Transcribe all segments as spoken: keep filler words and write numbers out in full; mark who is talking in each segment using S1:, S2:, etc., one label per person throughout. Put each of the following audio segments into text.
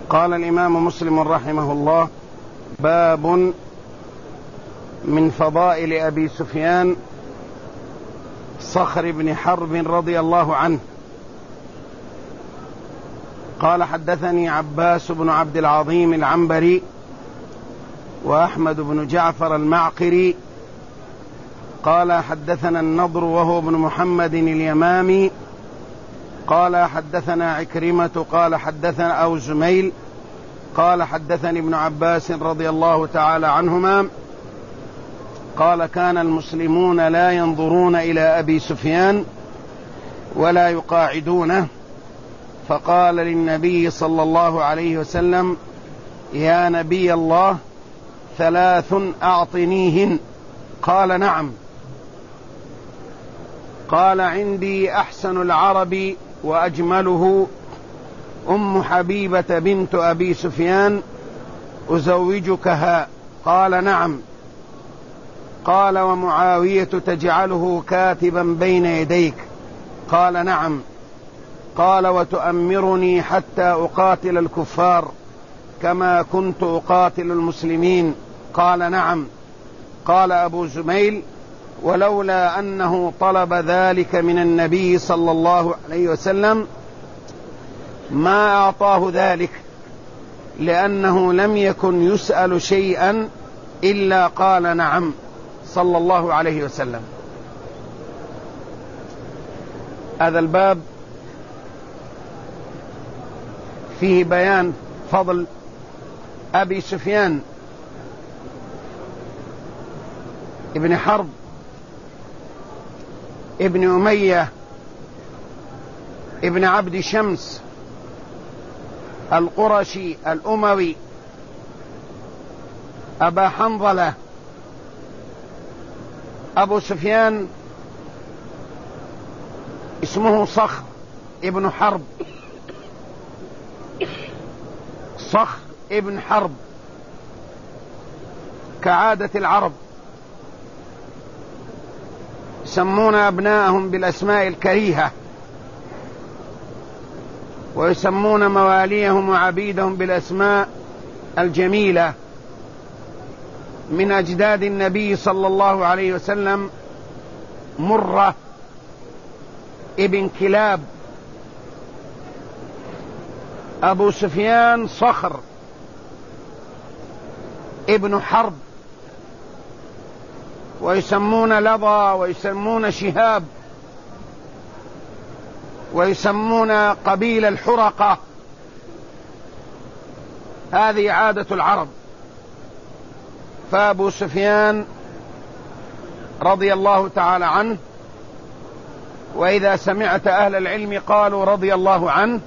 S1: قال الإمام مسلم رحمه الله: باب من فضائل أبي سفيان صخر بن حرب رضي الله عنه. قال: حدثني عباس بن عبد العظيم العنبري وأحمد بن جعفر المعقري قال: حدثنا النضر وهو ابن محمد اليمامي قال: حدثنا عكرمة قال: حدثنا أو زميل قال: حدثني ابن عباس رضي الله تعالى عنهما قال: كان المسلمون لا ينظرون إلى أبي سفيان ولا يقاعدونه، فقال للنبي صلى الله عليه وسلم: يا نبي الله، ثلاث أعطنيهن. قال: نعم. قال: عندي أحسن العرب وأجمله أم حبيبة بنت أبي سفيان، أزوجكها؟ قال: نعم. قال: ومعاوية تجعله كاتبا بين يديك؟ قال: نعم. قال: وتؤمرني حتى أقاتل الكفار كما كنت أقاتل المسلمين؟ قال: نعم. قال أبو زميل: ولولا أنه طلب ذلك من النبي صلى الله عليه وسلم ما أعطاه ذلك، لأنه لم يكن يسأل شيئا إلا قال نعم صلى الله عليه وسلم. هذا الباب فيه بيان فضل أبي سفيان ابن حرب ابن أمية ابن عبد شمس القرشي الأموي أبا حنظلة. أبو سفيان اسمه صخر ابن حرب، صخر ابن حرب كعادة العرب، يسمون أبناءهم بالأسماء الكريهة، ويسمون مواليهم وعبيدهم بالأسماء الجميلة. من أجداد النبي صلى الله عليه وسلم مرة ابن كلاب. أبو سفيان صخر ابن حرب، ويسمون لظى، ويسمون شهاب، ويسمون قبيل الحرقة. هذه عادة العرب. فأبو سفيان رضي الله تعالى عنه، وإذا سمعت أهل العلم قالوا رضي الله عنه،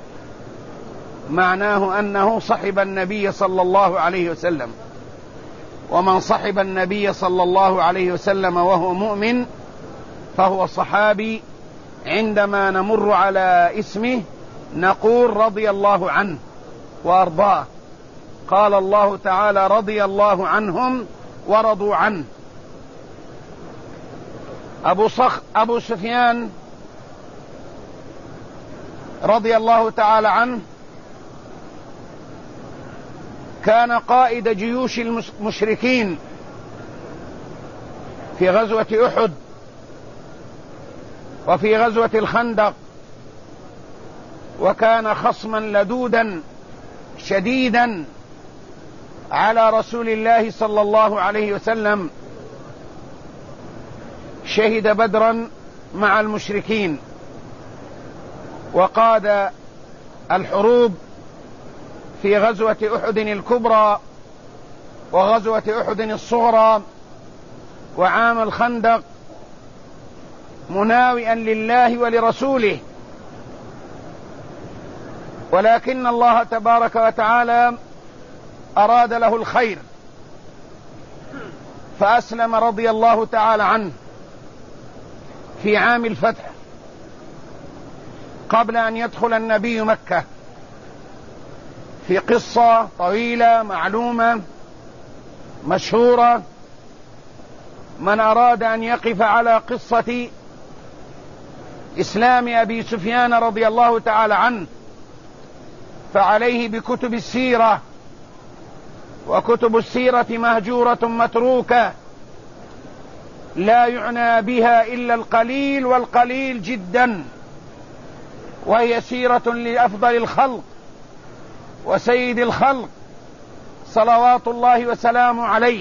S1: معناه أنه صحب النبي صلى الله عليه وسلم، ومن صحب النبي صلى الله عليه وسلم وهو مؤمن فهو صحابي. عندما نمر على اسمه نقول رضي الله عنه وأرضاه. قال الله تعالى: رضي الله عنهم ورضوا عنه. أبو, صخ أبو سفيان رضي الله تعالى عنه كان قائد جيوش المشركين في غزوة أحد وفي غزوة الخندق، وكان خصما لدودا شديدا على رسول الله صلى الله عليه وسلم. شهد بدرا مع المشركين، وقاد الحروب في غزوة أحد الكبرى وغزوة أحد الصغرى وعام الخندق، مناوئا لله ولرسوله. ولكن الله تبارك وتعالى أراد له الخير، فأسلم رضي الله تعالى عنه في عام الفتح قبل أن يدخل النبي مكة، في قصة طويلة معلومة مشهورة. من أراد أن يقف على قصة إسلام أبي سفيان رضي الله تعالى عنه فعليه بكتب السيرة، وكتب السيرة مهجورة متروكة لا يعنى بها إلا القليل والقليل جدا، وهي سيرة لأفضل الخلق وسيد الخلق صلوات الله وسلامه عليه.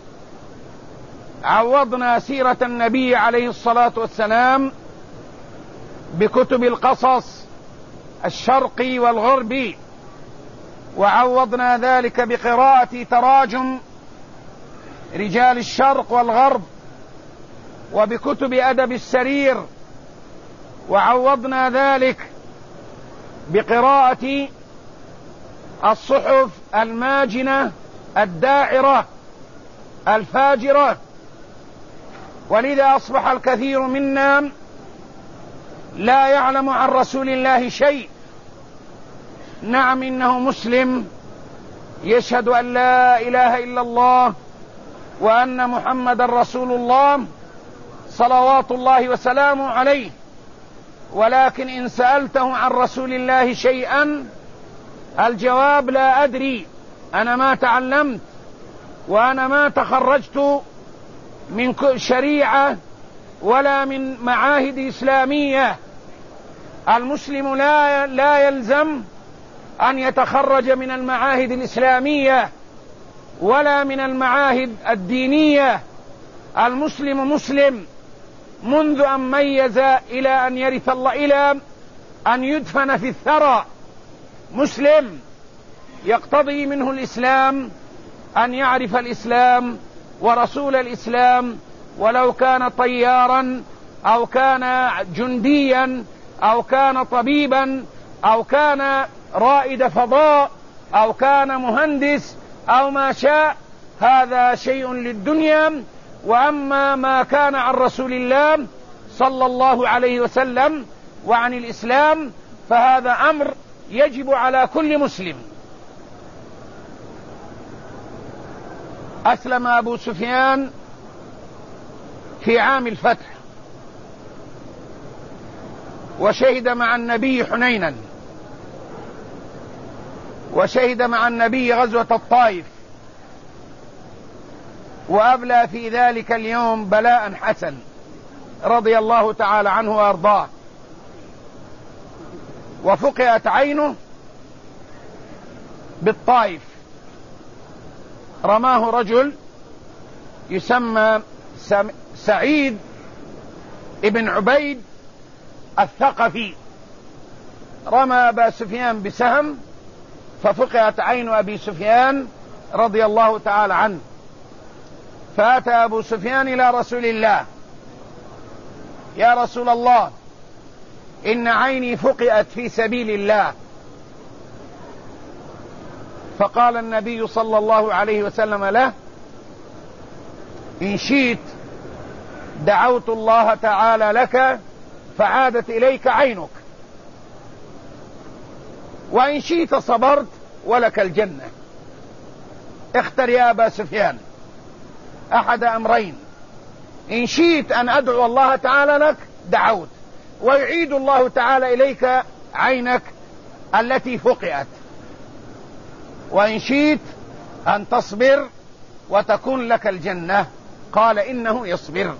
S1: عوضنا سيرة النبي عليه الصلاة والسلام بكتب القصص الشرقي والغربي، وعوضنا ذلك بقراءة تراجم رجال الشرق والغرب وبكتب أدب السرير، وعوضنا ذلك بقراءة الصحف الماجنة الداعرة الفاجرة. ولذا أصبح الكثير منا لا يعلم عن رسول الله شيء. نعم إنه مسلم يشهد أن لا إله إلا الله وأن محمد رسول الله صلوات الله وسلامه عليه، ولكن إن سألته عن رسول الله شيئا الجواب لا أدري، أنا ما تعلمت وأنا ما تخرجت من شريعة ولا من معاهد إسلامية. المسلم لا لا يلزم أن يتخرج من المعاهد الإسلامية ولا من المعاهد الدينية. المسلم مسلم منذ أن ميز إلى أن يرث الله، إلى أن يدفن في الثرى مسلم. يقتضي منه الإسلام أن يعرف الإسلام ورسول الإسلام، ولو كان طيارا أو كان جنديا أو كان طبيبا أو كان رائد فضاء أو كان مهندس أو ما شاء، هذا شيء للدنيا. وأما ما كان عن رسول الله صلى الله عليه وسلم وعن الإسلام فهذا أمر يجب على كل مسلم. أسلم أبو سفيان في عام الفتح، وشهد مع النبي حنينا، وشهد مع النبي غزوة الطائف، وأبلى في ذلك اليوم بلاء حسن رضي الله تعالى عنه وأرضاه. وفقئت عينه بالطائف، رماه رجل يسمى سعيد ابن عبيد الثقفي، رمى أبا سفيان بسهم ففقئت عين أبي سفيان رضي الله تعالى عنه. فأتى أبو سفيان إلى رسول الله: يا رسول الله، إن عيني فقئت في سبيل الله. فقال النبي صلى الله عليه وسلم له: إن شئت دعوت الله تعالى لك فعادت إليك عينك، وإن شئت صبرت ولك الجنة. اختر يا أبا سفيان أحد أمرين: إن شئت أن أدعو الله تعالى لك دعوت، ويعيد الله تعالى إليك عينك التي فقئت، وإن شئت أن تصبر وتكون لك الجنة. قال: إنه يصبر.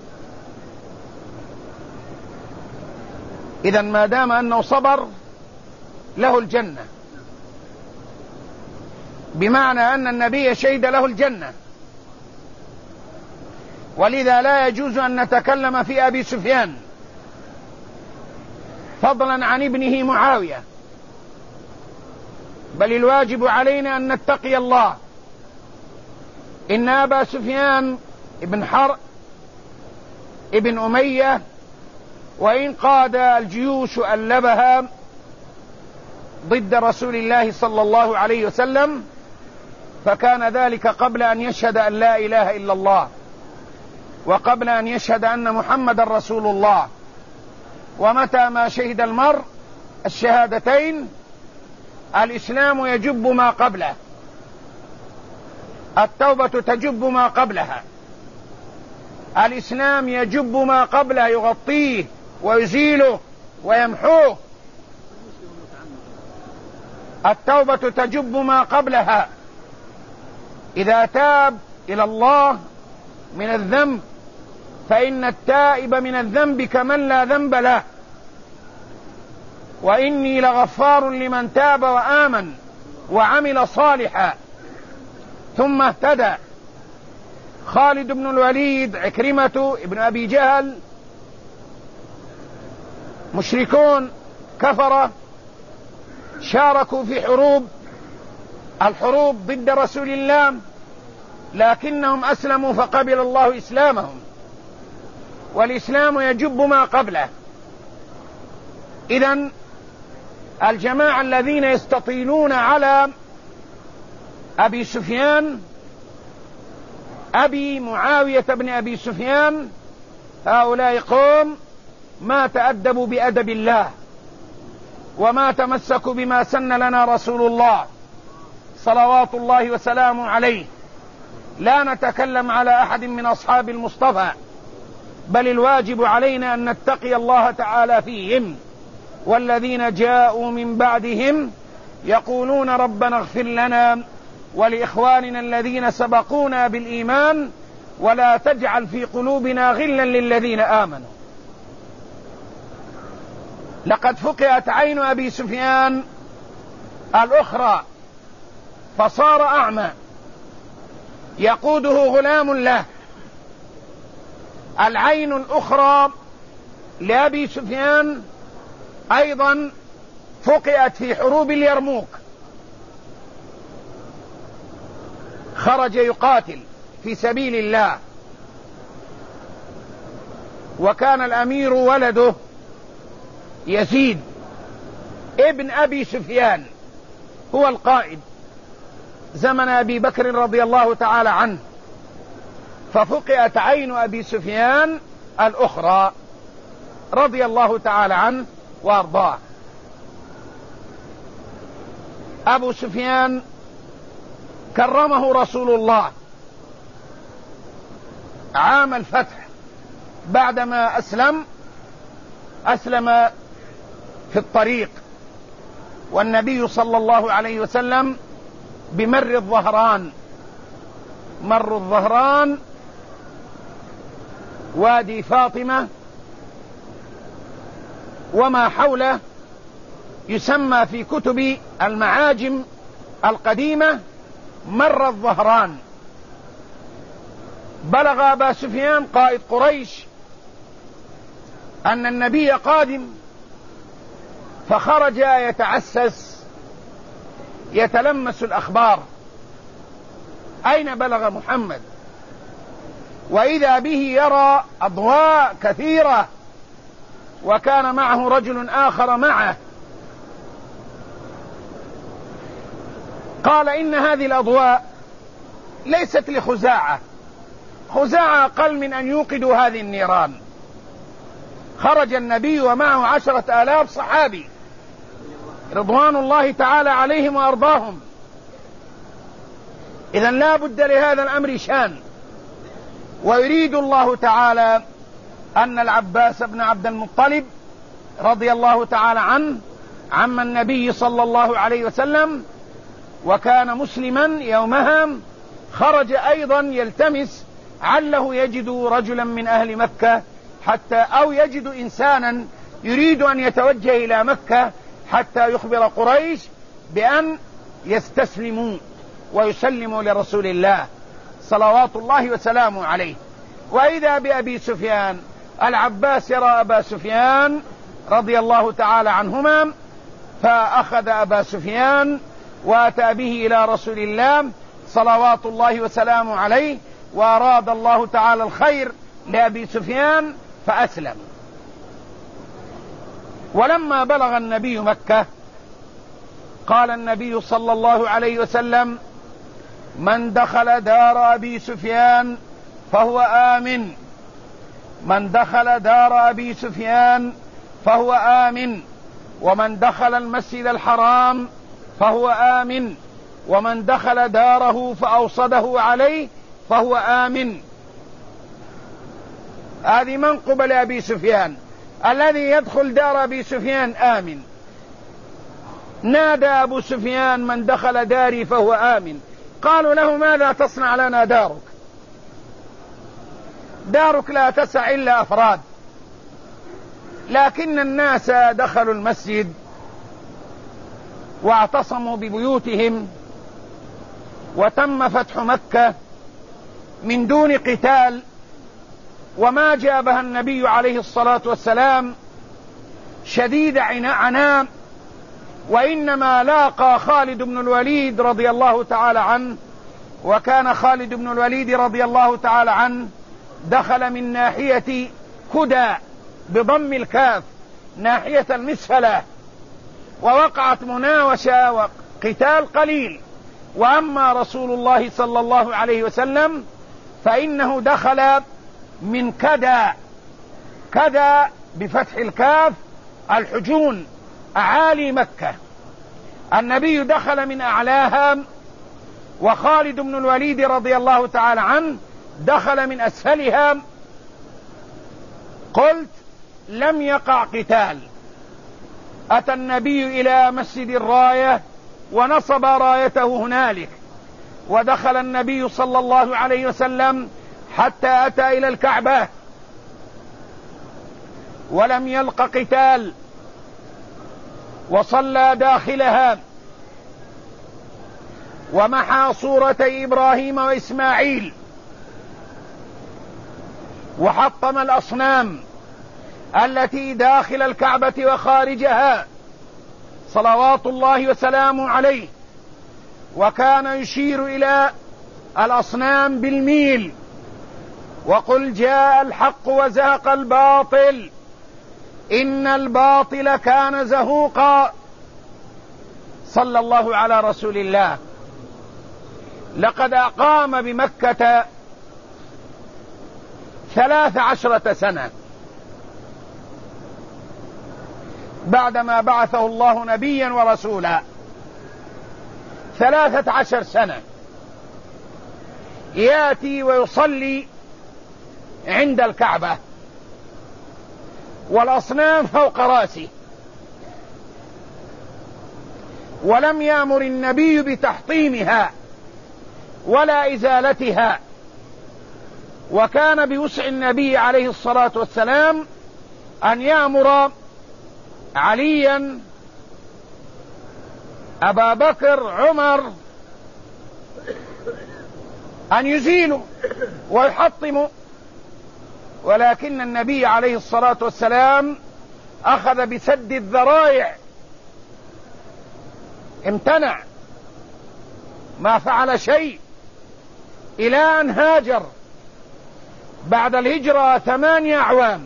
S1: إذن ما دام أنه صبر له الجنة، بمعنى أن النبي شهد له الجنة. ولذا لا يجوز أن نتكلم في أبي سفيان فضلا عن ابنه معاوية، بل الواجب علينا أن نتقي الله. إن أبا سفيان ابن حرب ابن أمية وإن قاد الجيوش ألبها ضد رسول الله صلى الله عليه وسلم، فكان ذلك قبل أن يشهد أن لا إله إلا الله، وقبل أن يشهد أن محمد رسول الله. ومتى ما شهد المرء الشهادتين الإسلام يجب ما قبله، التوبة تجب ما قبلها، الإسلام يجب ما قبله، يغطيه ويزيله ويمحوه. التوبة تجب ما قبلها. إذا تاب إلى الله من الذنب فإن التائب من الذنب كمن لا ذنب له، وإني لغفار لمن تاب وآمن وعمل صالحا ثم اهتدى. خالد بن الوليد، عكرمة ابن أبي جهل، مشركون كفرة شاركوا في حروب الحروب ضد رسول الله، لكنهم أسلموا فقبل الله إسلامهم، والإسلام يجب ما قبله. إذن الجماعة الذين يستطيلون على أبي سفيان أبي معاوية بن أبي سفيان، هؤلاء قوم ما تأدبوا بأدب الله وما تمسكوا بما سن لنا رسول الله صلوات الله وسلامه عليه. لا نتكلم على أحد من أصحاب المصطفى، بل الواجب علينا أن نتقي الله تعالى فيهم. والذين جاءوا من بعدهم يقولون ربنا اغفر لنا ولإخواننا الذين سبقونا بالإيمان ولا تجعل في قلوبنا غلا للذين آمنوا. لقد فقئت عين أبي سفيان الأخرى فصار أعمى، يقوده غلام له. العين الأخرى لأبي سفيان أيضا فقئت في حروب اليرموك، خرج يقاتل في سبيل الله، وكان الأمير ولده يزيد ابن أبي سفيان هو القائد زمن أبي بكر رضي الله تعالى عنه، ففقئت عين أبي سفيان الأخرى رضي الله تعالى عنه وأرضاه. أبو سفيان كرمه رسول الله عام الفتح بعدما أسلم، أسلم في الطريق، والنبي صلى الله عليه وسلم بمر الظهران. مر الظهران وادي فاطمة وما حوله يسمى في كتب المعاجم القديمة مر الظهران. بلغ أبا سفيان قائد قريش أن النبي قادم، فخرج يتعسس يتلمس الأخبار، أين بلغ محمد؟ وإذا به يرى أضواء كثيرة، وكان معه رجل آخر معه، قال إن هذه الأضواء ليست لخزاعة، خزاعة أقل من أن يوقدوا هذه النيران. خرج النبي ومعه عشرة آلاف صحابي رضوان الله تعالى عليهم وأرضاهم. إذن لا بد لهذا الأمر شان. ويريد الله تعالى أن العباس بن عبد المطلب رضي الله تعالى عنه عم النبي صلى الله عليه وسلم، وكان مسلما يومها، خرج أيضا يلتمس عله يجد رجلا من أهل مكة حتى أو يجد إنسانا يريد أن يتوجه إلى مكة حتى يخبر قريش بأن يستسلموا ويسلموا لرسول الله صلوات الله وسلامه عليه. وإذا بأبي سفيان، العباس يرى أبا سفيان رضي الله تعالى عنهما، فأخذ أبا سفيان وأتى به إلى رسول الله صلوات الله وسلامه عليه، وأراد الله تعالى الخير لأبي سفيان فأسلم. ولما بلغ النبي مكة قال النبي صلى الله عليه وسلم: من دخل دار أبي سفيان فهو آمن، من دخل دار أبي سفيان فهو آمن، ومن دخل المسجد الحرام فهو آمن، ومن دخل داره فأوصده عليه فهو آمن. هذه منقبة لأبي سفيان، الذي يدخل دار أبي سفيان آمن. نادى أبو سفيان: من دخل داري فهو آمن. قالوا له: ماذا تصنع لنا دارك؟ دارك لا تسع إلا أفراد. لكن الناس دخلوا المسجد واعتصموا ببيوتهم، وتم فتح مكة من دون قتال، وما جابها النبي عليه الصلاة والسلام شديد عناء، وإنما لاقى خالد بن الوليد رضي الله تعالى عنه. وكان خالد بن الوليد رضي الله تعالى عنه دخل من ناحية كدى بضم الكاف، ناحية المسفلة، ووقعت مناوشة وقتال قليل. وأما رسول الله صلى الله عليه وسلم فإنه دخل من كدى، كدى بفتح الكاف الحجون، أعالي مكة. النبي دخل من أعلاها، وخالد بن الوليد رضي الله تعالى عنه دخل من أسفلها. قلت: لم يقع قتال. أتى النبي إلى مسجد الراية ونصب رايته هنالك، ودخل النبي صلى الله عليه وسلم حتى أتى إلى الكعبة، ولم يلق قتال، وصلى داخلها، ومحى صورتي إبراهيم وإسماعيل، وحطم الأصنام التي داخل الكعبة وخارجها صلوات الله وسلامه عليه. وكان يشير إلى الأصنام بالميل: وقل جاء الحق وزهق الباطل إن الباطل كان زهوقا. صلى الله على رسول الله. لقد أقام بمكة ثلاث عشرة سنة بعدما بعثه الله نبيا ورسولا، ثلاثة عشر سنة يأتي ويصلي عند الكعبة والأصنام فوق راسه، ولم يأمر النبي بتحطيمها ولا إزالتها. وكان بوسع النبي عليه الصلاة والسلام أن يأمر عليا، أبا بكر، عمر، أن يزيلوا ويحطموا، ولكن النبي عليه الصلاة والسلام أخذ بسد الذرائع، امتنع، ما فعل شيء، إلى أن هاجر بعد الهجرة ثمانية أعوام،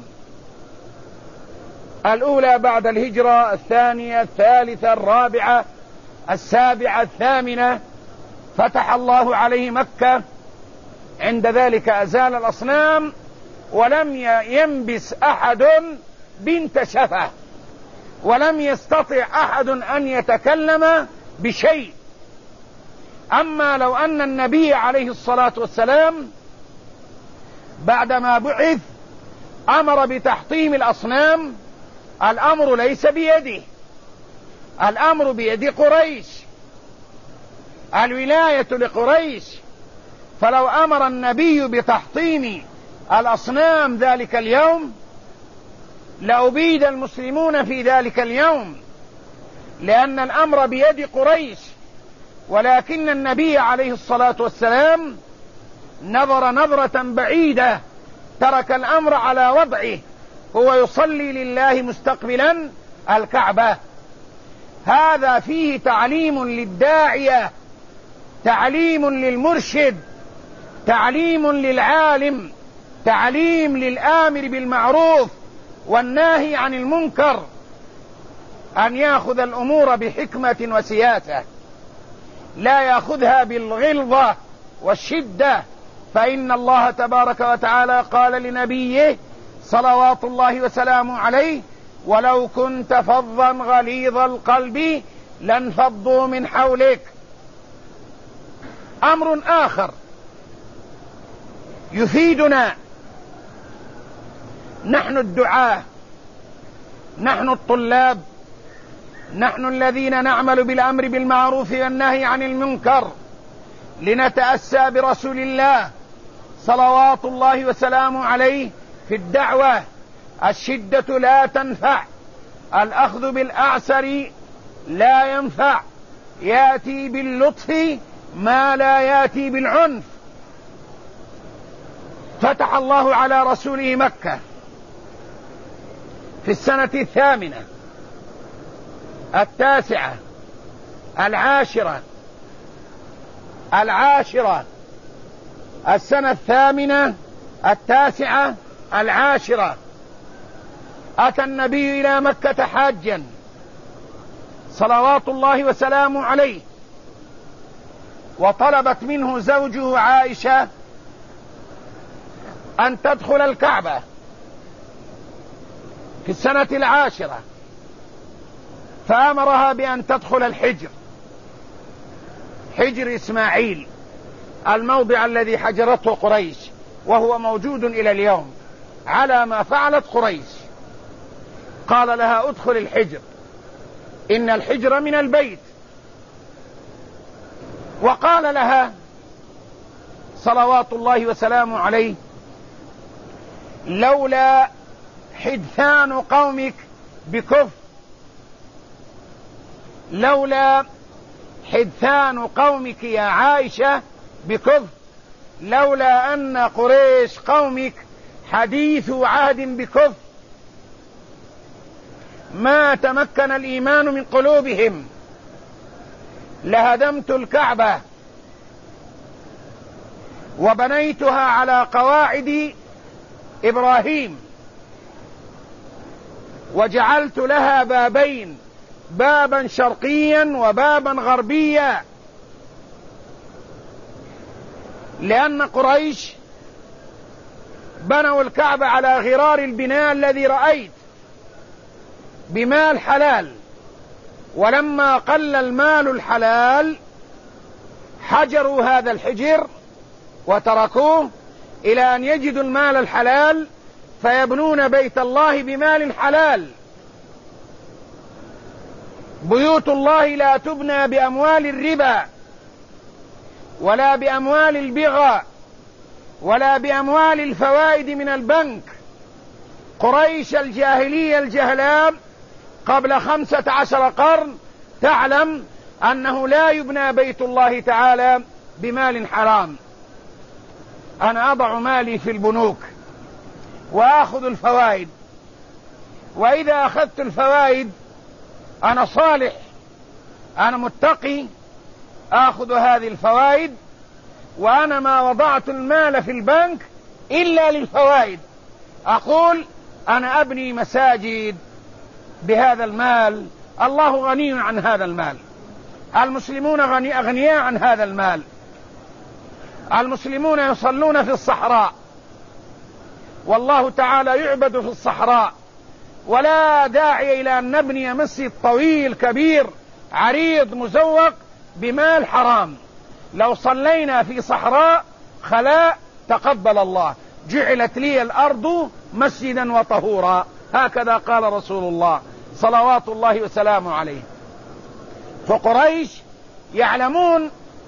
S1: الأولى بعد الهجرة، الثانية، الثالثة، الرابعة، السابعة، الثامنة، فتح الله عليه مكة. عند ذلك أزال الأصنام، ولم ينبس أحد بنت شفة، ولم يستطع أحد أن يتكلم بشيء. أما لو أن النبي عليه الصلاة والسلام بعدما بعث أمر بتحطيم الأصنام، الأمر ليس بيده، الأمر بيد قريش، الولاية لقريش. فلو أمر النبي بتحطيم الأصنام ذلك اليوم لأبيد المسلمون في ذلك اليوم، لأن الأمر بيد قريش. ولكن النبي عليه الصلاة والسلام نظر نظرة بعيدة، ترك الأمر على وضعه، هو يصلي لله مستقبلا الكعبة. هذا فيه تعليم للداعية، تعليم للمرشد، تعليم للعالم، تعليم للآمر بالمعروف والناهي عن المنكر، أن يأخذ الأمور بحكمة وسياسة، لا يأخذها بالغلظة والشدة. فإن الله تبارك وتعالى قال لنبيه صلوات الله وسلامه عليه: ولو كنت فظا غليظ القلب لانفضوا من حولك. أمر آخر يفيدنا نحن الدعاة، نحن الطلاب، نحن الذين نعمل بالأمر بالمعروف والنهي عن المنكر لنتأسى برسول الله صلوات الله وسلامه عليه في الدعوة. الشدة لا تنفع، الأخذ بالأعسر لا ينفع، يأتي باللطف ما لا يأتي بالعنف. فتح الله على رسوله مكة في السنة الثامنة التاسعة العاشرة العاشرة السنة الثامنة التاسعة العاشرة أتى النبي إلى مكة حاجا صلوات الله وسلامه عليه، وطلبت منه زوجه عائشة أن تدخل الكعبة في السنة العاشرة، فأمرها بأن تدخل الحجر، حجر إسماعيل، الموضع الذي حجرته قريش، وهو موجود إلى اليوم على ما فعلت قريش. قال لها ادخل الحجر، إن الحجر من البيت. وقال لها صلوات الله وسلامه عليه لولا حدثان قومك بكفر، لولا حدثان قومك يا عائشة بكفر، لولا أن قريش قومك حديث عهد بكفر ما تمكن الإيمان من قلوبهم لهدمت الكعبة وبنيتها على قواعد إبراهيم وجعلت لها بابين، بابا شرقيا وبابا غربيا، لأن قريش بنوا الكعبة على غرار البناء الذي رأيت بمال حلال، ولما قل المال الحلال حجروا هذا الحجر وتركوه إلى أن يجدوا المال الحلال فيبنون بيت الله بمال حلال. بيوت الله لا تبنى بأموال الربا ولا بأموال البغى ولا بأموال الفوائد من البنك. قريش الجاهلية الجهلام قبل خمسة عشر قرن تعلم أنه لا يبنى بيت الله تعالى بمال حرام. أنا أضع مالي في البنوك وآخذ الفوائد، وإذا أخذت الفوائد أنا صالح، أنا متقي، آخذ هذه الفوائد، وأنا ما وضعت المال في البنك إلا للفوائد. أقول أنا أبني مساجد بهذا المال، الله غني عن هذا المال، المسلمون غني أغنياء عن هذا المال، المسلمون يصلون في الصحراء والله تعالى يعبد في الصحراء، ولا داعي إلى أن نبني مسجد طويل كبير عريض مزوق بمال حرام. لو صلينا في صحراء خلاء تقبل الله، جعلت لي الأرض مسجدا وطهورا، هكذا قال رسول الله صلوات الله وسلامه عليه. فقريش يعلمون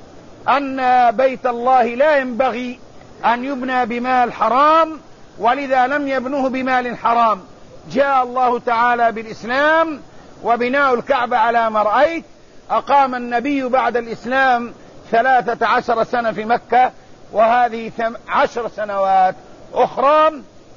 S1: أن بيت الله لا ينبغي أن يبنى بمال حرام، ولذا لم يبنوه بمال حرام. جاء الله تعالى بالإسلام وبناء الكعبة على ما رأيت. أقام النبي بعد الإسلام ثلاثة عشر سنة في مكة، وهذه عشر سنوات أخرى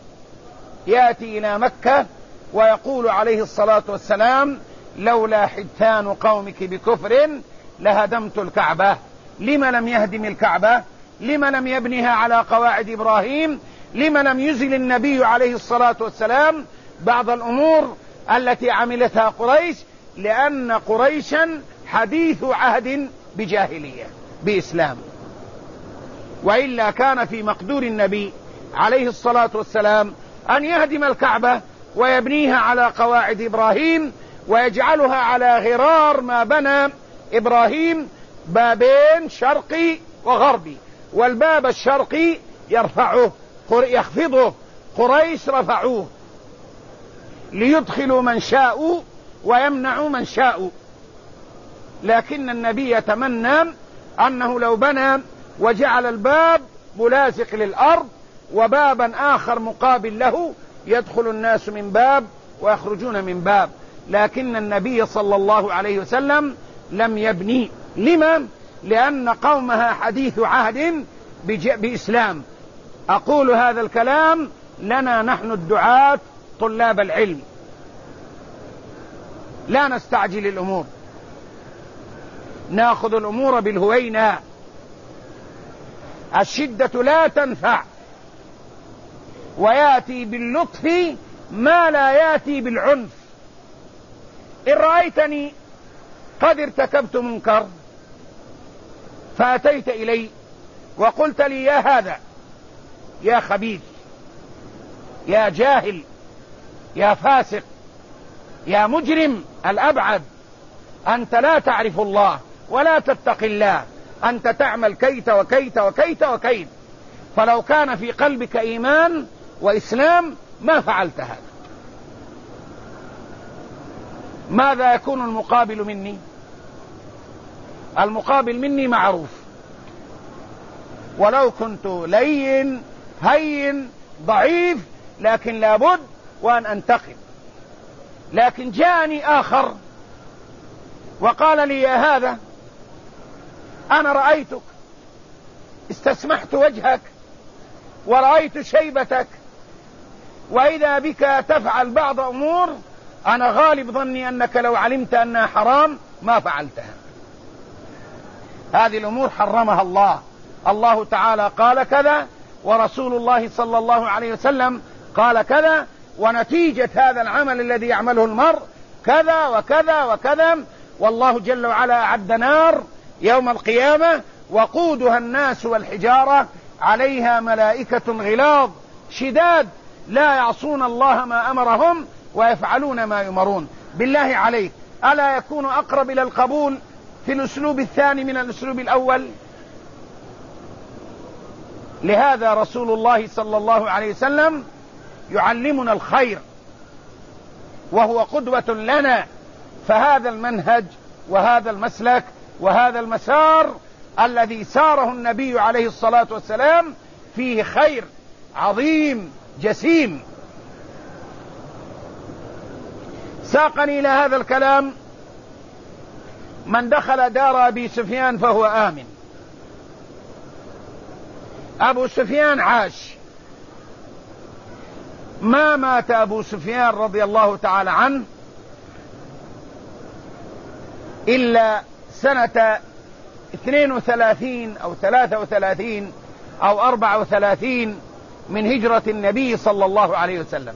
S1: يأتي إلى مكة ويقول عليه الصلاة والسلام لولا حدثان قومك بكفر لهدمت الكعبة. لم لم يهدم الكعبة؟ لم لم يبنيها على قواعد إبراهيم؟ لم لم يزل النبي عليه الصلاة والسلام بعض الأمور التي عملتها قريش؟ لأن قريشا حديث عهد بجاهلية بإسلام، وإلا كان في مقدور النبي عليه الصلاة والسلام أن يهدم الكعبة ويبنيها على قواعد إبراهيم ويجعلها على غرار ما بنى إبراهيم، بابين شرقي وغربي، والباب الشرقي يرفعه يخفضه قريش، رفعوه ليدخلوا من شاءوا ويمنع من شاءوا. لكن النبي يتمنى أنه لو بنى وجعل الباب ملازق للأرض وبابا آخر مقابل له يدخل الناس من باب ويخرجون من باب، لكن النبي صلى الله عليه وسلم لم يبني. لما؟ لأن قومها حديث عهد بإسلام. أقول هذا الكلام لنا نحن الدعاة طلاب العلم، لا نستعجل الأمور، ناخذ الأمور بالهوينة. الشدة لا تنفع، ويأتي باللطف ما لا يأتي بالعنف. إن رأيتني قد ارتكبت منكر فأتيت إلي وقلت لي يا هذا، يا خبيث، يا جاهل، يا فاسق، يا مجرم الأبعد، أنت لا تعرف الله ولا تتقي الله، أنت تعمل كيت وكيت وكيت وكيت، فلو كان في قلبك إيمان وإسلام ما فعلت هذا. ماذا يكون المقابل مني؟ المقابل مني معروف، ولو كنت لين هين ضعيف لكن لابد وأن أنتقم. لكن جاءني آخر وقال لي يا هذا، أنا رأيتك، استسمحت وجهك ورأيت شيبتك، وإذا بك تفعل بعض أمور أنا غالب ظني أنك لو علمت أنها حرام ما فعلتها. هذه الأمور حرمها الله، الله تعالى قال كذا، ورسول الله صلى الله عليه وسلم قال كذا، ونتيجة هذا العمل الذي يعمله المرء كذا وكذا وكذا. والله جل وعلا أعد نار يوم القيامة وقودها الناس والحجارة عليها ملائكة غلاظ شداد لا يعصون الله ما أمرهم ويفعلون ما يؤمرون. بالله عليك، ألا يكون أقرب إلى القبول في الأسلوب الثاني من الأسلوب الأول؟ لهذا رسول الله صلى الله عليه وسلم يعلمنا الخير وهو قدوة لنا، فهذا المنهج وهذا المسلك وهذا المسار الذي ساره النبي عليه الصلاة والسلام فيه خير عظيم جسيم. ساقني إلى هذا الكلام من دخل دار أبي سفيان فهو آمن. أبو سفيان عاش، ما مات أبو سفيان رضي الله تعالى عنه إلا سنة اثنين وثلاثين أو ثلاثة وثلاثين أو أربعة وثلاثين من هجرة النبي صلى الله عليه وسلم،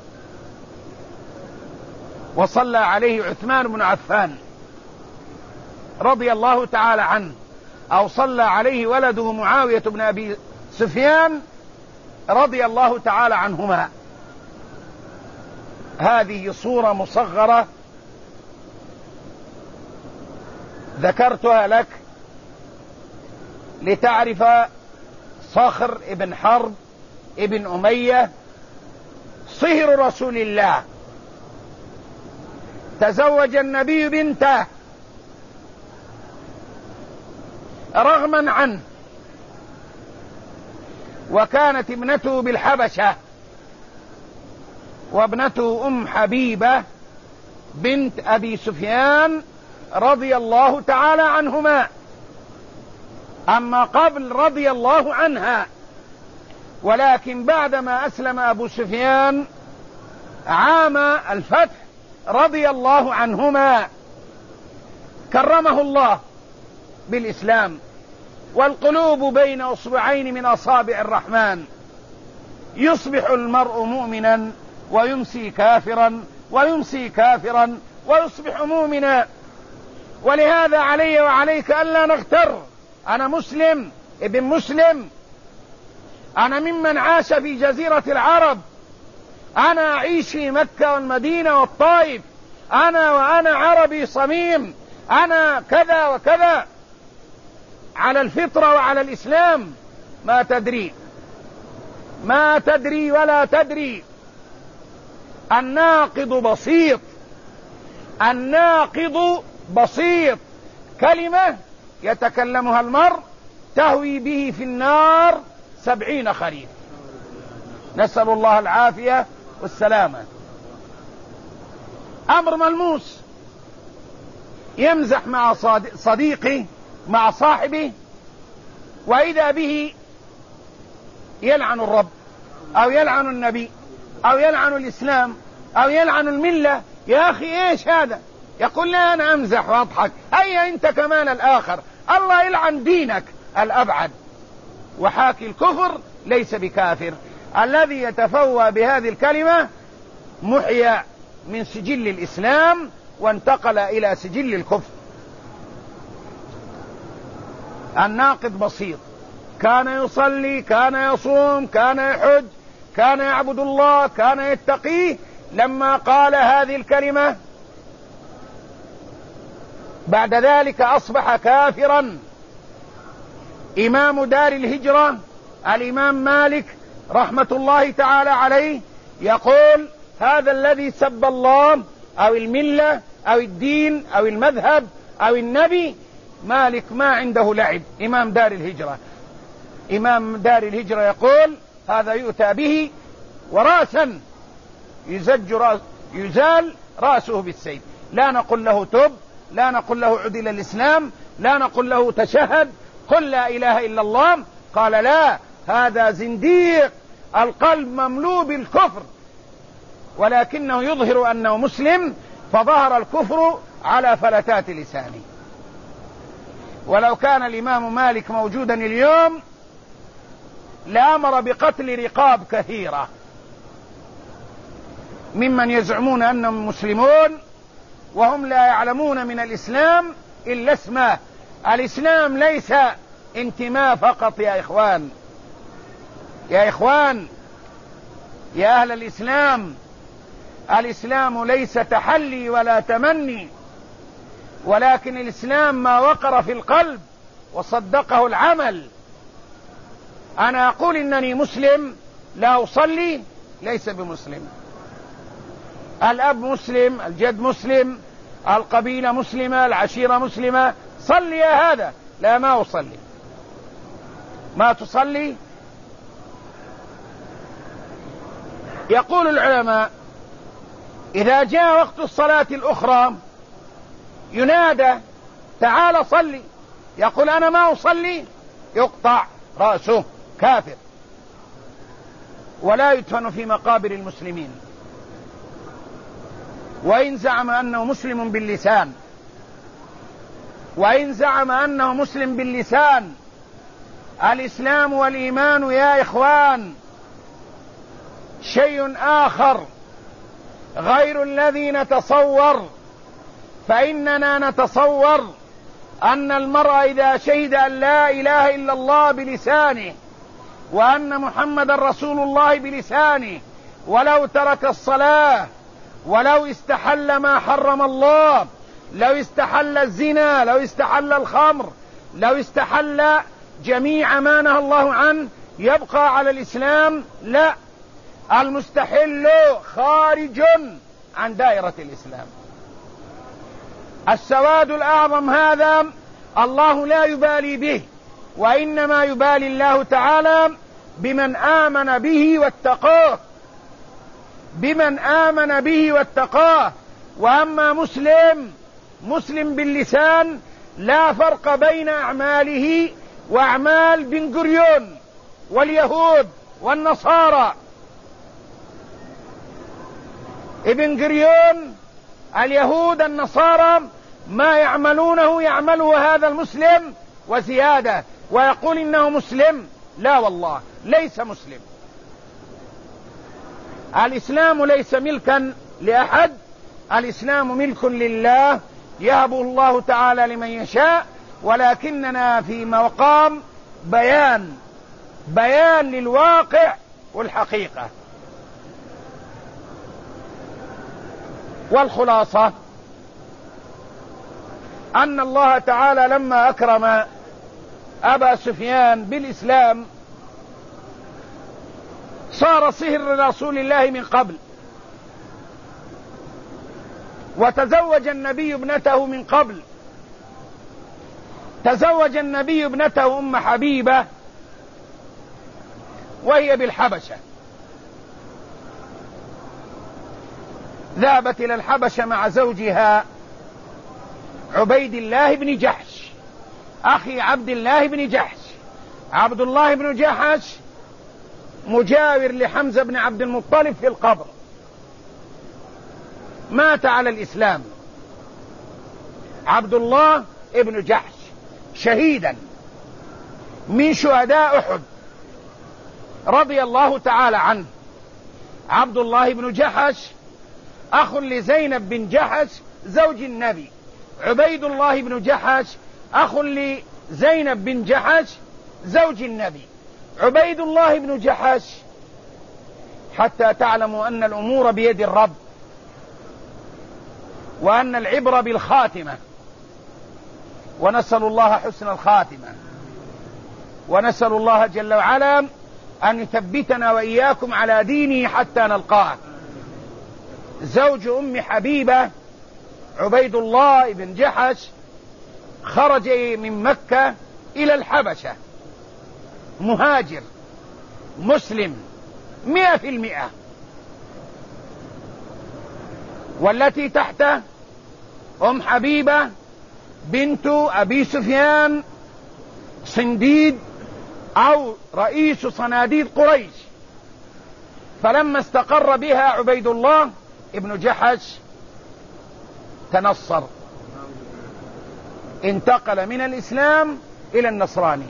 S1: وصلى عليه عثمان بن عفان رضي الله تعالى عنه، أو صلى عليه ولده معاوية بن أبي سفيان رضي الله تعالى عنهما. هذه صورة مصغرة ذكرتها لك لتعرف صخر ابن حرب ابن أمية صهر رسول الله، تزوج النبي بنته رغما عنه، وكانت ابنته بالحبشة، وابنته أم حبيبة بنت أبي سفيان رضي الله تعالى عنهما. أما قبل رضي الله عنها، ولكن بعدما أسلم أبو سفيان عام الفتح رضي الله عنهما كرمه الله بالإسلام، والقلوب بين أصبعين من أصابع الرحمن، يصبح المرء مؤمنا ويمسي كافرا ويمسي كافرا ويصبح مؤمنا. ولهذا علي وعليك ألا نغتر. أنا مسلم ابن مسلم، أنا ممن عاش في جزيرة العرب، أنا أعيش في مكة والمدينة والطائف، أنا وأنا عربي صميم، أنا كذا وكذا، على الفطرة وعلى الإسلام. ما تدري ما تدري ولا تدري. الناقض بسيط، الناقض بسيط، كلمة يتكلمها المرء تهوي به في النار سبعين خريف، نسأل الله العافية والسلامة. أمر ملموس، يمزح مع صديقه مع صاحبه وإذا به يلعن الرب أو يلعن النبي أو يلعن الإسلام أو يلعن الملة. يا أخي إيش هذا؟ يقول لا أنا أمزح وأضحك. هيا أنت كمان الآخر، الله يلعن دينك الأبعد. وحاكي الكفر ليس بكافر، الذي يتفوه بهذه الكلمة محيا من سجل الإسلام وانتقل إلى سجل الكفر. الناقد بسيط، كان يصلي، كان يصوم، كان يحج، كان يعبد الله، كان يتقيه، لما قال هذه الكلمة بعد ذلك أصبح كافرا. إمام دار الهجرة الإمام مالك رحمة الله تعالى عليه يقول هذا الذي سب الله أو الملة أو الدين أو المذهب أو النبي، مالك ما عنده لعب. إمام دار الهجرة إمام دار الهجرة يقول هذا يؤتى به وراسا يزج رأس يزال رأسه بالسيف. لا نقول له تب، لا نقول له عد إلى الإسلام، لا نقول له تشهد قل لا إله إلا الله. قال لا، هذا زنديق القلب مملوء بالكفر، ولكنه يظهر أنه مسلم، فظهر الكفر على فلتات لسانه. ولو كان الإمام مالك موجودا اليوم لأمر بقتل رقاب كثيرة ممن يزعمون أنهم مسلمون وهم لا يعلمون من الإسلام إلا اسمه. الإسلام ليس انتماء فقط يا إخوان، يا إخوان يا أهل الإسلام، الإسلام ليس تحلي ولا تمني، ولكن الإسلام ما وقر في القلب وصدقه العمل. أنا أقول إنني مسلم لا أصلي، ليس بمسلم. الأب مسلم، الجد مسلم، القبيلة مسلمة، العشيرة مسلمة، صلي يا هذا. لا، ما أصلي. ما تصلي؟ يقول العلماء إذا جاء وقت الصلاة الأخرى ينادى تعال صلي، يقول أنا ما أصلي، يقطع رأسه، كافر، ولا يدفن في مقابر المسلمين. وإن زعم أنه مسلم باللسان، وإن زعم أنه مسلم باللسان. الإسلام والإيمان يا إخوان شيء آخر غير الذي نتصور. فإننا نتصور أن المرء إذا شهد أن لا إله إلا الله بلسانه وأن محمد رسول الله بلسانه، ولو ترك الصلاة، ولو استحل ما حرم الله، لو استحل الزنا، لو استحل الخمر، لو استحل جميع ما نهى الله عنه، يبقى على الإسلام؟ لا، المستحل خارج عن دائرة الإسلام. السواد الأعظم هذا الله لا يبالي به، وإنما يبالي الله تعالى بمن آمن به واتقاه، بمن آمن به واتقاه. وأما مسلم مسلم باللسان لا فرق بين أعماله وأعمال بن غريون واليهود والنصارى. ابن غريون، اليهود، النصارى، ما يعملونه يعمله هذا المسلم وزيادة، ويقول إنه مسلم. لا والله، ليس مسلم. الإسلام ليس ملكا لأحد، الإسلام ملك لله يهبه الله تعالى لمن يشاء، ولكننا في مقام بيان بيان للواقع والحقيقة. والخلاصة أن الله تعالى لما أكرم أبا سفيان بالإسلام صار صهر رسول الله من قبل، وتزوج النبي ابنته من قبل. تزوج النبي ابنته أم حبيبة وهي بالحبشة، ذهبت إلى الحبشة مع زوجها عبيد الله بن جحش أخي عبد الله بن جحش. عبد الله بن جحش مجاور لحمزة بن عبد المطلب في القبر، مات على الإسلام. عبد الله بن جحش شهيدا من شهداء أحد رضي الله تعالى عنه. عبد الله بن جحش أخ لزينب بن جحش زوج النبي. عبيد الله بن جحش أخ لزينب بن جحش زوج النبي. عبيد الله بن جحش، حتى تعلموا أن الأمور بيد الرب وأن العبرة بالخاتمة، ونسأل الله حسن الخاتمة، ونسأل الله جل وعلا أن يثبتنا وإياكم على دينه حتى نلقاه. زوج أم حبيبة عبيد الله بن جحش خرج من مكة إلى الحبشة، مهاجر مسلم مئة في المئة. والتي تحته أم حبيبة بنت أبي سفيان صنديد أو رئيس صناديد قريش. فلما استقر بها عبيد الله ابن جحش تنصر، انتقل من الإسلام إلى النصرانية،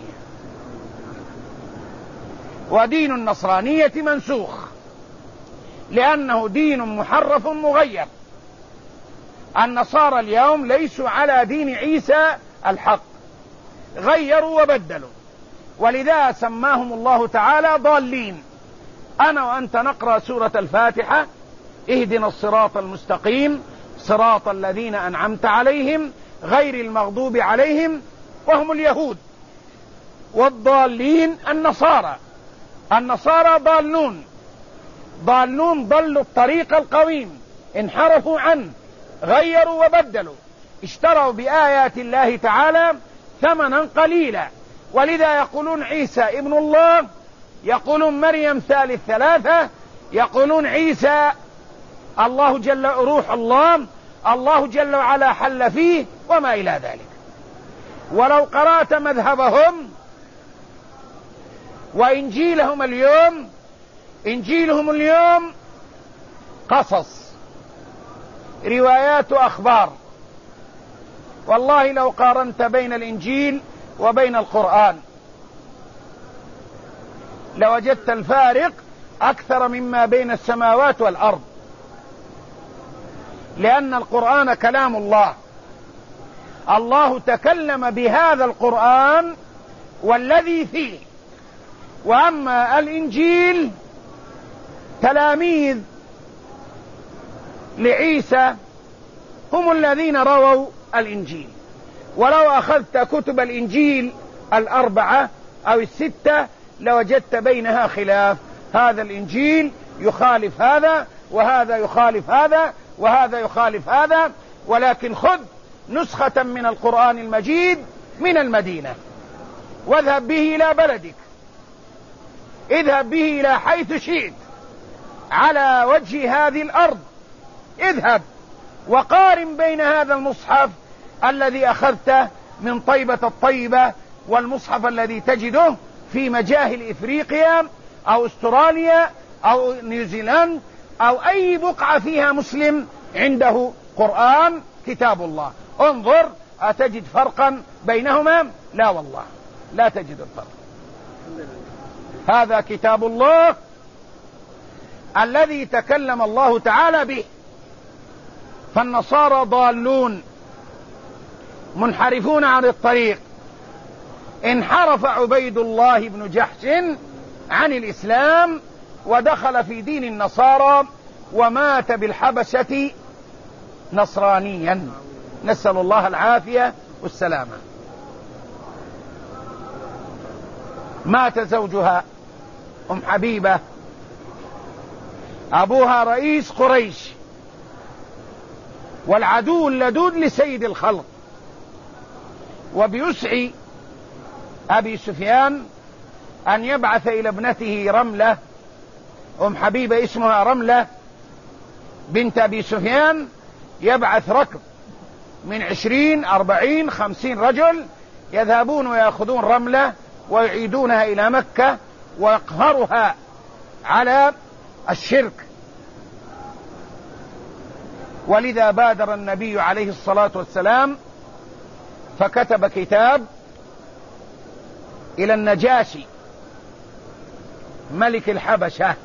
S1: ودين النصرانية منسوخ لأنه دين محرف مغير. النصارى اليوم ليسوا على دين عيسى الحق، غيروا وبدلوا، ولذا سماهم الله تعالى ضالين. أنا وأنت نقرأ سورة الفاتحة: اهدنا الصراط المستقيم صراط الذين أنعمت عليهم غير المغضوب عليهم وهم اليهود، والضالين النصارى. النصارى ضالون، ضالون ضلوا الطريق القويم، انحرفوا عنه، غيروا وبدلوا، اشتروا بآيات الله تعالى ثمنا قليلا. ولذا يقولون عيسى ابن الله، يقولون مريم ثالث ثلاثة، يقولون عيسى الله جل روح الله، الله جل وعلا حل فيه، وما إلى ذلك. ولو قرأت مذهبهم وإنجيلهم اليوم، إنجيلهم اليوم قصص، روايات وأخبار. والله لو قارنت بين الإنجيل وبين القرآن لوجدت الفارق أكثر مما بين السماوات والأرض، لأن القرآن كلام الله، الله تكلم بهذا القرآن والذي فيه. وأما الإنجيل تلاميذ لعيسى هم الذين رووا الإنجيل. ولو أخذت كتب الإنجيل الأربعة أو الستة لوجدت بينها خلاف، هذا الإنجيل يخالف هذا، وهذا يخالف هذا، وهذا يخالف هذا. ولكن خذ نسخة من القرآن المجيد من المدينة واذهب به إلى بلدك، اذهب به إلى حيث شئت على وجه هذه الأرض، اذهب وقارن بين هذا المصحف الذي أخذته من طيبة الطيبة والمصحف الذي تجده في مجاهل إفريقيا أو أستراليا أو نيوزيلاند أو أي بقعة فيها مسلم عنده قرآن كتاب الله. انظر أتجد فرقا بينهما؟ لا والله لا تجد الفرق. هذا كتاب الله الذي تكلم الله تعالى به. فالنصارى ضالون منحرفون عن الطريق. انحرف عبيد الله بن جحش عن الإسلام ودخل في دين النصارى ومات بالحبشة نصرانيا، نسأل الله العافية والسلامة. مات زوجها أم حبيبة، أبوها رئيس قريش والعدو اللدود لسيد الخلق. وبيسعي أبي سفيان أن يبعث إلى ابنته رملة أم حبيبة، اسمها رملة بنت أبي سفيان، يبعث ركب من عشرين أربعين خمسين رجل يذهبون ويأخذون رملة ويعيدونها إلى مكة ويقهرها على الشرك. ولذا بادر النبي عليه الصلاة والسلام فكتب كتاب إلى النجاشي ملك الحبشة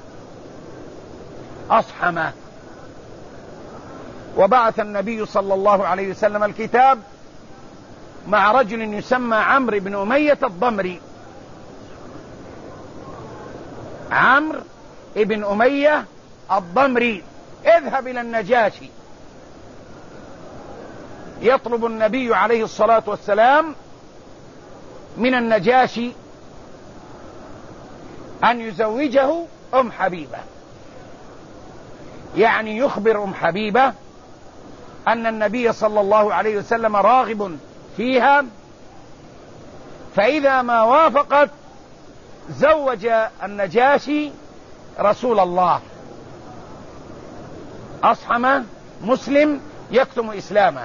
S1: أصحمة، وبعث النبي صلى الله عليه وسلم الكتاب مع رجل يسمى عمرو بن أمية الضمري. عمرو بن أمية الضمري اذهب إلى النجاشي. يطلب النبي عليه الصلاة والسلام من النجاشي أن يزوجه أم حبيبة، يعني يخبر أم حبيبة أن النبي صلى الله عليه وسلم راغب فيها، فإذا ما وافقت زوج النجاشي رسول الله. أصحم مسلم يكتم إسلامه.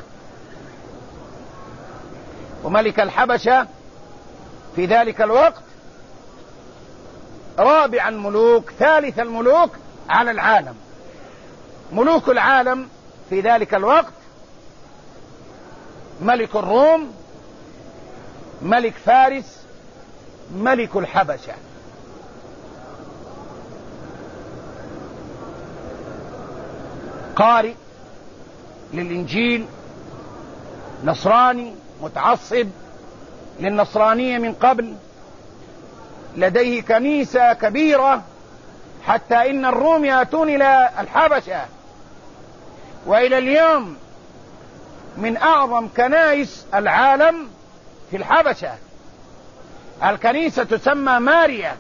S1: وملك الحبشة في ذلك الوقت رابع الملوك ثالث الملوك على العالم. ملوك العالم في ذلك الوقت ملك الروم، ملك فارس، ملك الحبشة. قارئ للإنجيل، نصراني متعصب للنصرانية من قبل، لديه كنيسة كبيرة حتى إن الروم يأتون إلى الحبشة، وإلى اليوم من أعظم كنائس العالم في الحبشة. الكنيسة تسمى ماريا.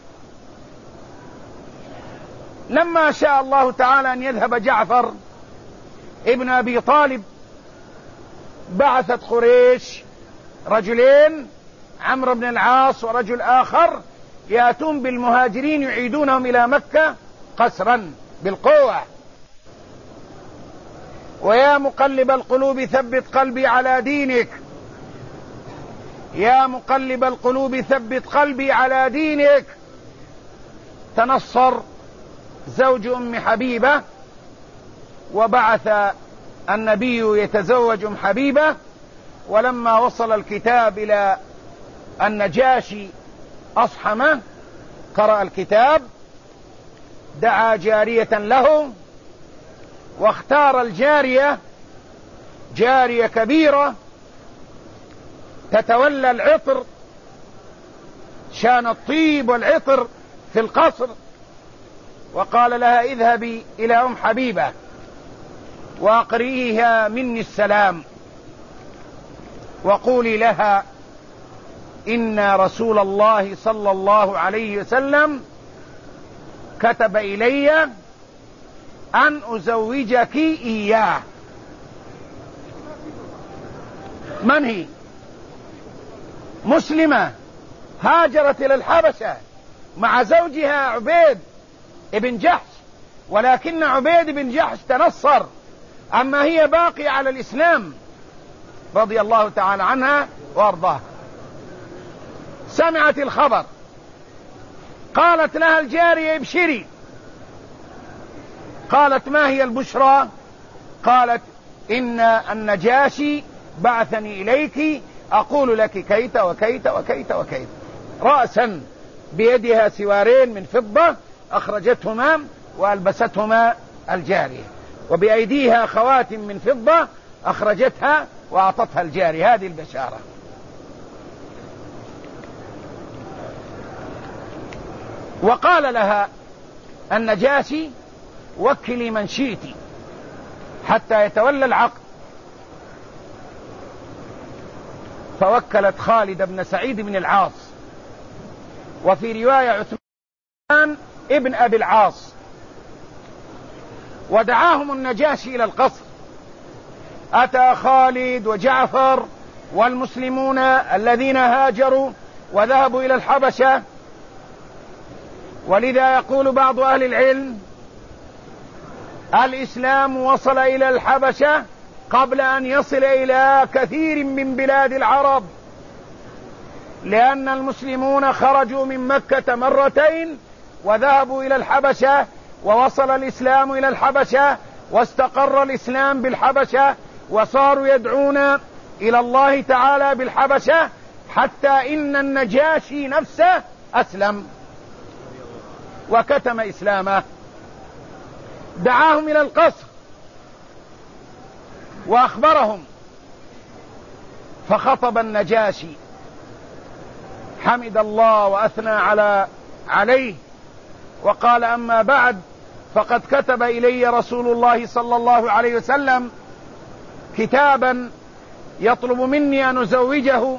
S1: لما شاء الله تعالى أن يذهب جعفر ابن أبي طالب بعثت قريش رجلين، عمرو بن العاص ورجل آخر، يأتون بالمهاجرين يعيدونهم إلى مكة قسرا بالقوة. ويا مقلب القلوب ثبت قلبي على دينك، يا مقلب القلوب ثبت قلبي على دينك. تنصر زوج أم حبيبة، وبعث النبي يتزوج أم حبيبة. ولما وصل الكتاب إلى النجاشي أصحمه قرأ الكتاب، دعا جارية له واختار الجارية، جارية كبيرة تتولى العطر، شان الطيب والعطر في القصر، وقال لها اذهبي إلى أم حبيبة وأقرئيها مني السلام، وقولي لها إن رسول الله صلى الله عليه وسلم كتب إلي أن أزوجك إياه. من هي؟ مسلمة هاجرت إلى الحبشة مع زوجها عبيد بن جحش، ولكن عبيد بن جحش تنصر، أما هي باقية على الإسلام رضي الله تعالى عنها وأرضاها. سمعت الخبر، قالت لها الجارية ابشري. قالت ما هي البشرى؟ قالت إن النجاشي بعثني إليك أقول لك كيت وكيت وكيت وكيت. رأسا بيدها سوارين من فضة أخرجتهما وألبستهما الجارية، وبأيديها خواتم من فضة أخرجتها وأعطتها الجارية. هذه البشارة. وقال لها النجاشي وكلي من شئت حتى يتولى العقد، فوكلت خالد بن سعيد بن العاص، وفي رواية عثمان ابن أبي العاص، ودعاهم النجاشي إلى القصر أتى خالد وجعفر والمسلمون الذين هاجروا وذهبوا إلى الحبشة. ولذا يقول بعض أهل العلم الإسلام وصل إلى الحبشة قبل أن يصل إلى كثير من بلاد العرب، لأن المسلمون خرجوا من مكة مرتين وذهبوا إلى الحبشة، ووصل الإسلام إلى الحبشة واستقر الإسلام بالحبشة، وصاروا يدعون إلى الله تعالى بالحبشة، حتى إن النجاشي نفسه أسلم وكتم إسلامه. دعاهم إلى القصر وأخبرهم، فخطب النجاشي حمد الله وأثنى على عليه وقال: أما بعد، فقد كتب إلي رسول الله صلى الله عليه وسلم كتابا يطلب مني أن أزوجه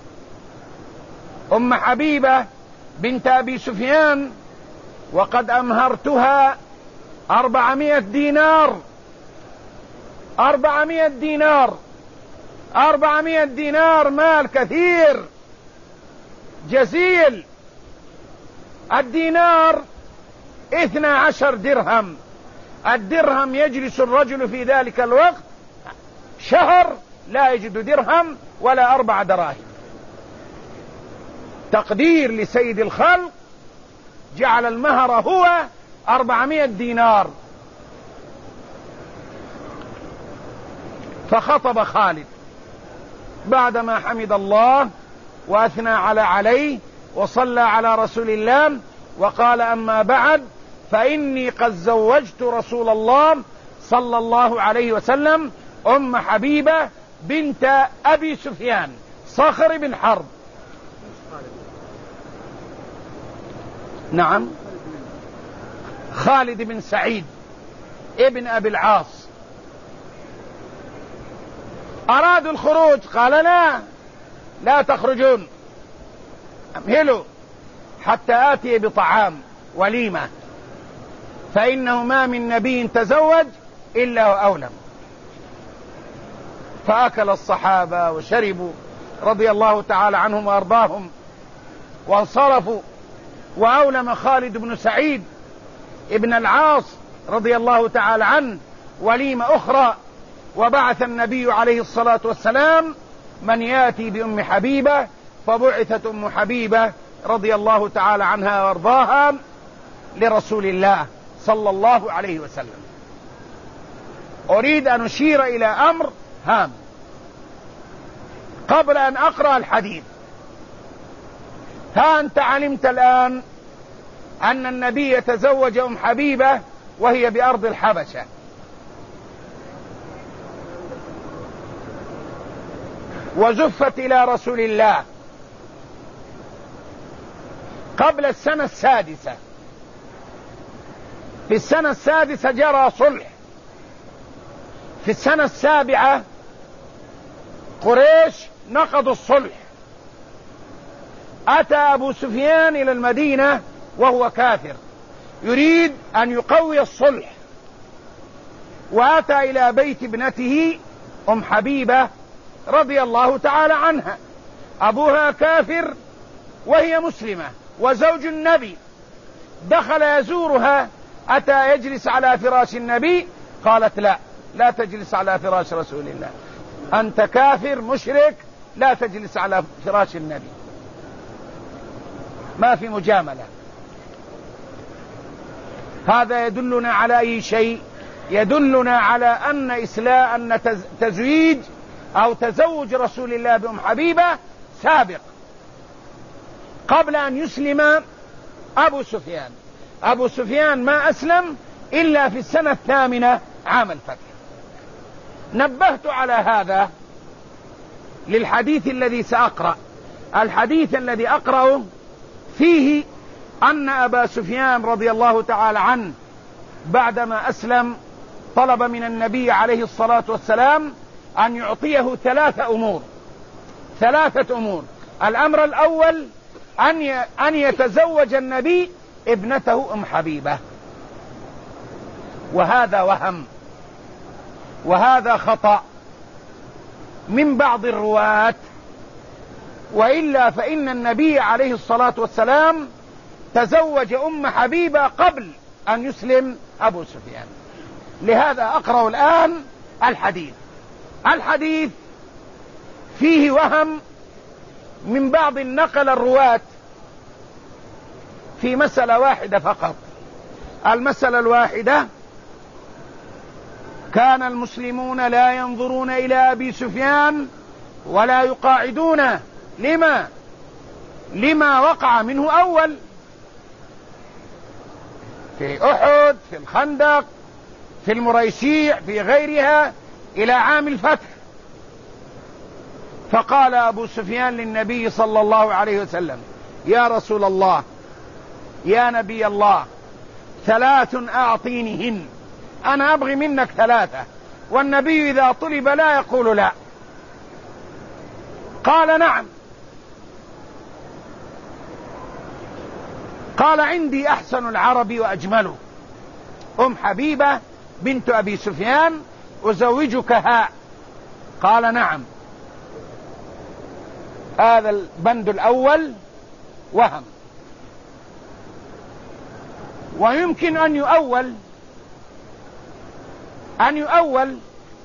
S1: أم حبيبة بنت أبي سفيان، وقد أمهرتها أربعمائة دينار. أربعمائة دينار أربعمائة دينار مال كثير جزيل. الدينار اثنى عشر درهم. الدرهم يجلس الرجل في ذلك الوقت شهر لا يجد درهم ولا أربع دراهم. تقدير لسيد الخلق جعل المهر هو أربعمائة دينار. فخطب خالد بعدما حمد الله وأثنى على عليه وصلى على رسول الله، وقال: أما بعد، فإني قد زوجت رسول الله صلى الله عليه وسلم أم حبيبة بنت أبي سفيان صخر بن حرب. نعم، خالد بن سعيد ابن أبي العاص. أرادوا الخروج، قال: لا لا تخرجون، امهلوا حتى آتي بطعام وليمة، فإنه ما من نبي تزوج إلا وأولم. فأكل الصحابة وشربوا رضي الله تعالى عنهم وأرضاهم وانصرفوا، وأولم خالد بن سعيد ابن العاص رضي الله تعالى عنه وليمة أخرى، وبعث النبي عليه الصلاة والسلام من يأتي بأم حبيبة، فبعثت أم حبيبة رضي الله تعالى عنها وارضاها لرسول الله صلى الله عليه وسلم. أريد أن أشير إلى أمر هام قبل أن أقرأ الحديث. ها أنت علمت الآن أن النبي تزوج أم حبيبة وهي بأرض الحبشة، وزفت إلى رسول الله قبل السنة السادسة. في السنة السادسة جرى صلح. في السنة السابعة قريش نقضوا الصلح. أتى أبو سفيان إلى المدينة وهو كافر يريد أن يقوي الصلح، وأتى إلى بيت ابنته أم حبيبة رضي الله تعالى عنها. أبوها كافر وهي مسلمة وزوج النبي. دخل يزورها، أتى يجلس على فراش النبي، قالت: لا لا تجلس على فراش رسول الله، أنت كافر مشرك، لا تجلس على فراش النبي. ما في مجاملة. هذا يدلنا على أي شيء؟ يدلنا على أن إسلام أن تزويج أو تزوج رسول الله بأم حبيبة سابق قبل أن يسلم أبو سفيان. أبو سفيان ما أسلم إلا في السنة الثامنة عام الفتح. نبهت على هذا للحديث الذي سأقرأ. الحديث الذي أقرأه فيه أن أبا سفيان رضي الله تعالى عنه بعدما أسلم طلب من النبي عليه الصلاة والسلام أن يعطيه ثلاثة أمور. ثلاثة أمور. الأمر الأول أن أن يتزوج النبي ابنته أم حبيبة، وهذا وهم وهذا خطأ. من بعض الرواة، وإلا فإن النبي عليه الصلاة والسلام تزوج أم حبيبة قبل أن يسلم أبو سفيان. لهذا أقرأ الآن الحديث. الحديث فيه وهم من بعض النقل الرواة في مسألة واحدة فقط. المسألة الواحدة: كان المسلمون لا ينظرون إلى أبي سفيان ولا يقاعدونه. لما؟ لما وقع منه أول في أحد، في الخندق، في المريسيع، في غيرها إلى عام الفتح. فقال أبو سفيان للنبي صلى الله عليه وسلم: يا رسول الله، يا نبي الله، ثلاث أعطينهن، أنا أبغي منك ثلاثة. والنبي إذا طلب لا يقول لا. قال: نعم. قال: عندي أحسن العرب وأجمله، أم حبيبة بنت أبي سفيان، أزوجكها. قال: نعم. هذا البند الأول وهم، ويمكن أن يؤول أن يؤول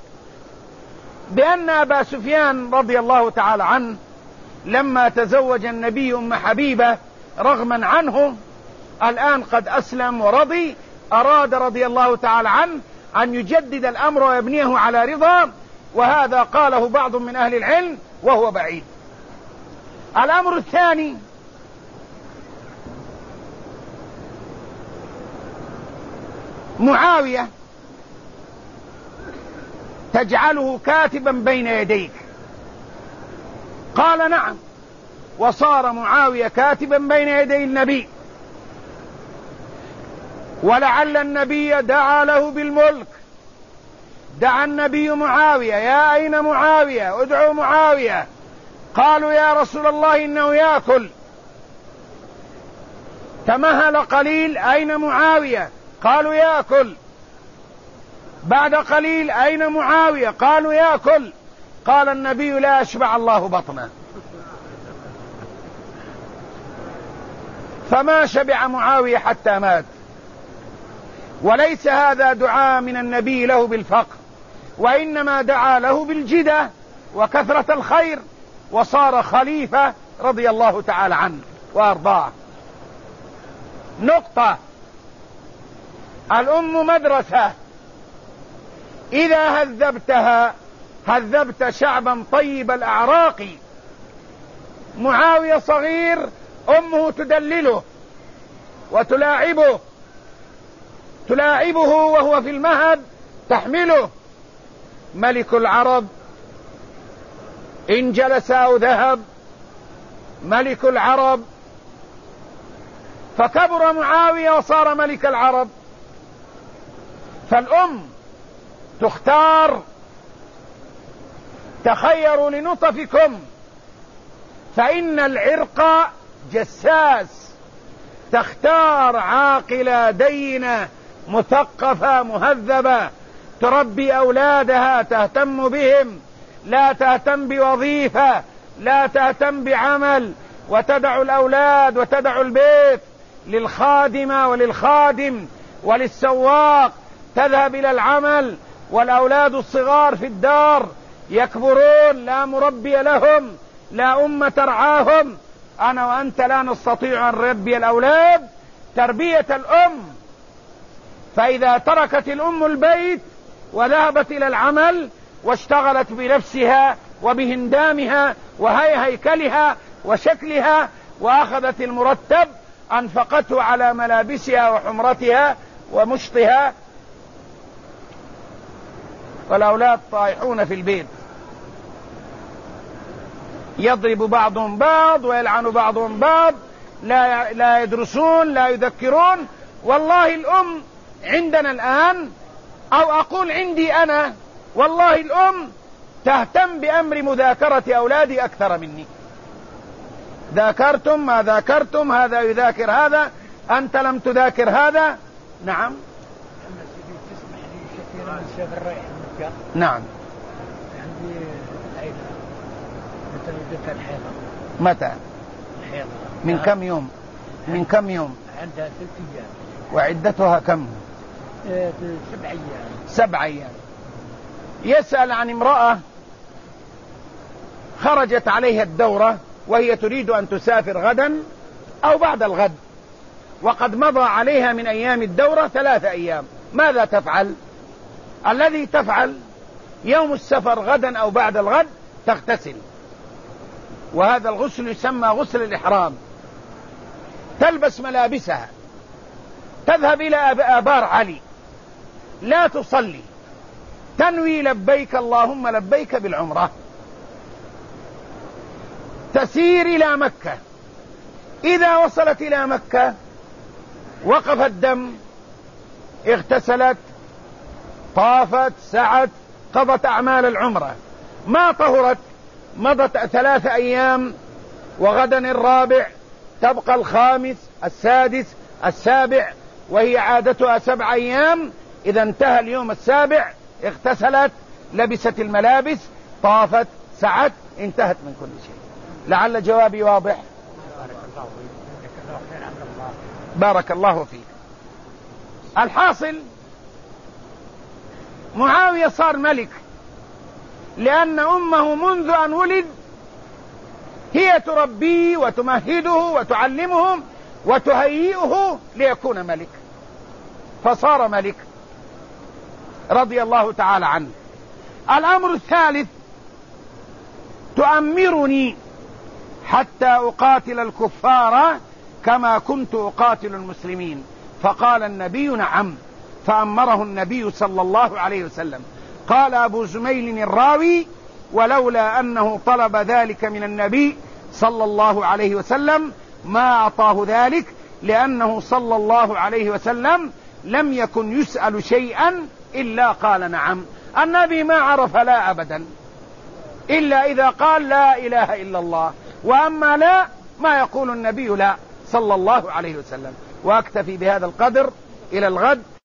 S1: بأن أبا سفيان رضي الله تعالى عنه لما تزوج النبي أم حبيبة رغما عنه، الآن قد أسلم ورضي، أراد رضي الله تعالى عنه أن يجدد الأمر ويبنيه على رضا، وهذا قاله بعض من أهل العلم وهو بعيد. الأمر الثاني: معاوية تجعله كاتبا بين يديك. قال: نعم. وصار معاوية كاتبا بين يدي النبي، ولعل النبي دعا له بالملك. دعا النبي معاوية: يا أين معاوية؟ ادعوا معاوية. قالوا: يا رسول الله إنه يأكل. تمهل قليل: أين معاوية؟ قالوا: يأكل. بعد قليل: أين معاوية؟ قالوا: يأكل. قال النبي: لا أشبع الله بطنه. فما شبع معاوية حتى مات. وليس هذا دعاء من النبي له بالفقر، وإنما دعا له بالجدة وكثرة الخير، وصار خليفة رضي الله تعالى عنه وأرضاه. نقطة: الأم مدرسة، إذا هذبتها هذبت شعبا طيب الأعراق. معاوية صغير، أمه تدلله وتلاعبه، تلاعبه وهو في المهد، تحمله. ملك العرب إن جلس أو ذهب، ملك العرب. فكبر معاوية وصار ملك العرب. فالأم تختار. تخيروا لنطفكم، فإن العرق جساس. تختار عاقلة دينة مثقفة مهذبة، تربي أولادها، تهتم بهم، لا تهتم بوظيفة، لا تهتم بعمل، وتدع الأولاد وتدع البيت للخادمة وللخادم وللسواق، تذهب إلى العمل، والأولاد الصغار في الدار يكبرون لا مربي لهم، لا أم ترعاهم. أنا وأنت لا نستطيع أن نربي الأولاد تربية الأم. فإذا تركت الأم البيت وذهبت إلى العمل واشتغلت بنفسها وبهندامها وهي هيكلها وشكلها، وأخذت المرتب أنفقته على ملابسها وحمرتها ومشطها، والأولاد طايحون في البيت، يضرب بعضهم بعض ويلعن بعضهم بعض، لا لا يدرسون، لا يذكرون. والله الأم عندنا الآن، أو أقول عندي أنا، والله الأم تهتم بأمر مذاكرة أولادي أكثر مني. ذاكرتم ما ذاكرتم، هذا يذاكر هذا، أنت لم تذاكر هذا. نعم.
S2: نعم.
S3: عندي العيد
S2: ولدتها الحيضة.
S1: متى؟
S2: الحيضة.
S1: من كم يوم؟ من كم يوم؟
S2: عندها ثلاث أيام.
S1: وعدتها كم؟
S2: اه سبع أيام.
S1: سبع أيام. يسأل عن امرأة خرجت عليها الدورة وهي تريد أن تسافر غدا أو بعد الغد، وقد مضى عليها من أيام الدورة ثلاثة أيام، ماذا تفعل؟ الذي تفعل يوم السفر غدا أو بعد الغد تغتسل، وهذا الغسل يسمى غسل الإحرام. تلبس ملابسها، تذهب إلى آبار علي، لا تصلي، تنوي لبيك اللهم لبيك بالعمرة، تسير إلى مكة. إذا وصلت إلى مكة وقف الدم، اغتسلت، طافت، سعت، قضت أعمال العمرة. ما طهرت مضت ثلاثة أيام، وغدا الرابع، تبقى الخامس، السادس، السابع، وهي عادتها سبع أيام. إذا انتهى اليوم السابع اغتسلت، لبست الملابس، طافت، سعت، انتهت من كل شيء. لعل جوابي واضح. بارك الله فيك. الحاصل معاوية صار ملك لأن أمه منذ أن ولد هي تربيه وتمهده وتعلمه وتهيئه ليكون ملك، فصار ملك رضي الله تعالى عنه. الأمر الثالث: تؤمرني حتى أقاتل الكفار كما كنت أقاتل المسلمين. فقال النبي: نعم. فأمره النبي صلى الله عليه وسلم. قال أبو زميل الراوي: ولولا أنه طلب ذلك من النبي صلى الله عليه وسلم ما أعطاه ذلك، لأنه صلى الله عليه وسلم لم يكن يسأل شيئا إلا قال نعم. النبي ما عرف لا أبدا إلا إذا قال لا إله إلا الله، وأما لا ما يقول النبي لا صلى الله عليه وسلم. وأكتفي بهذا القدر، إلى الغد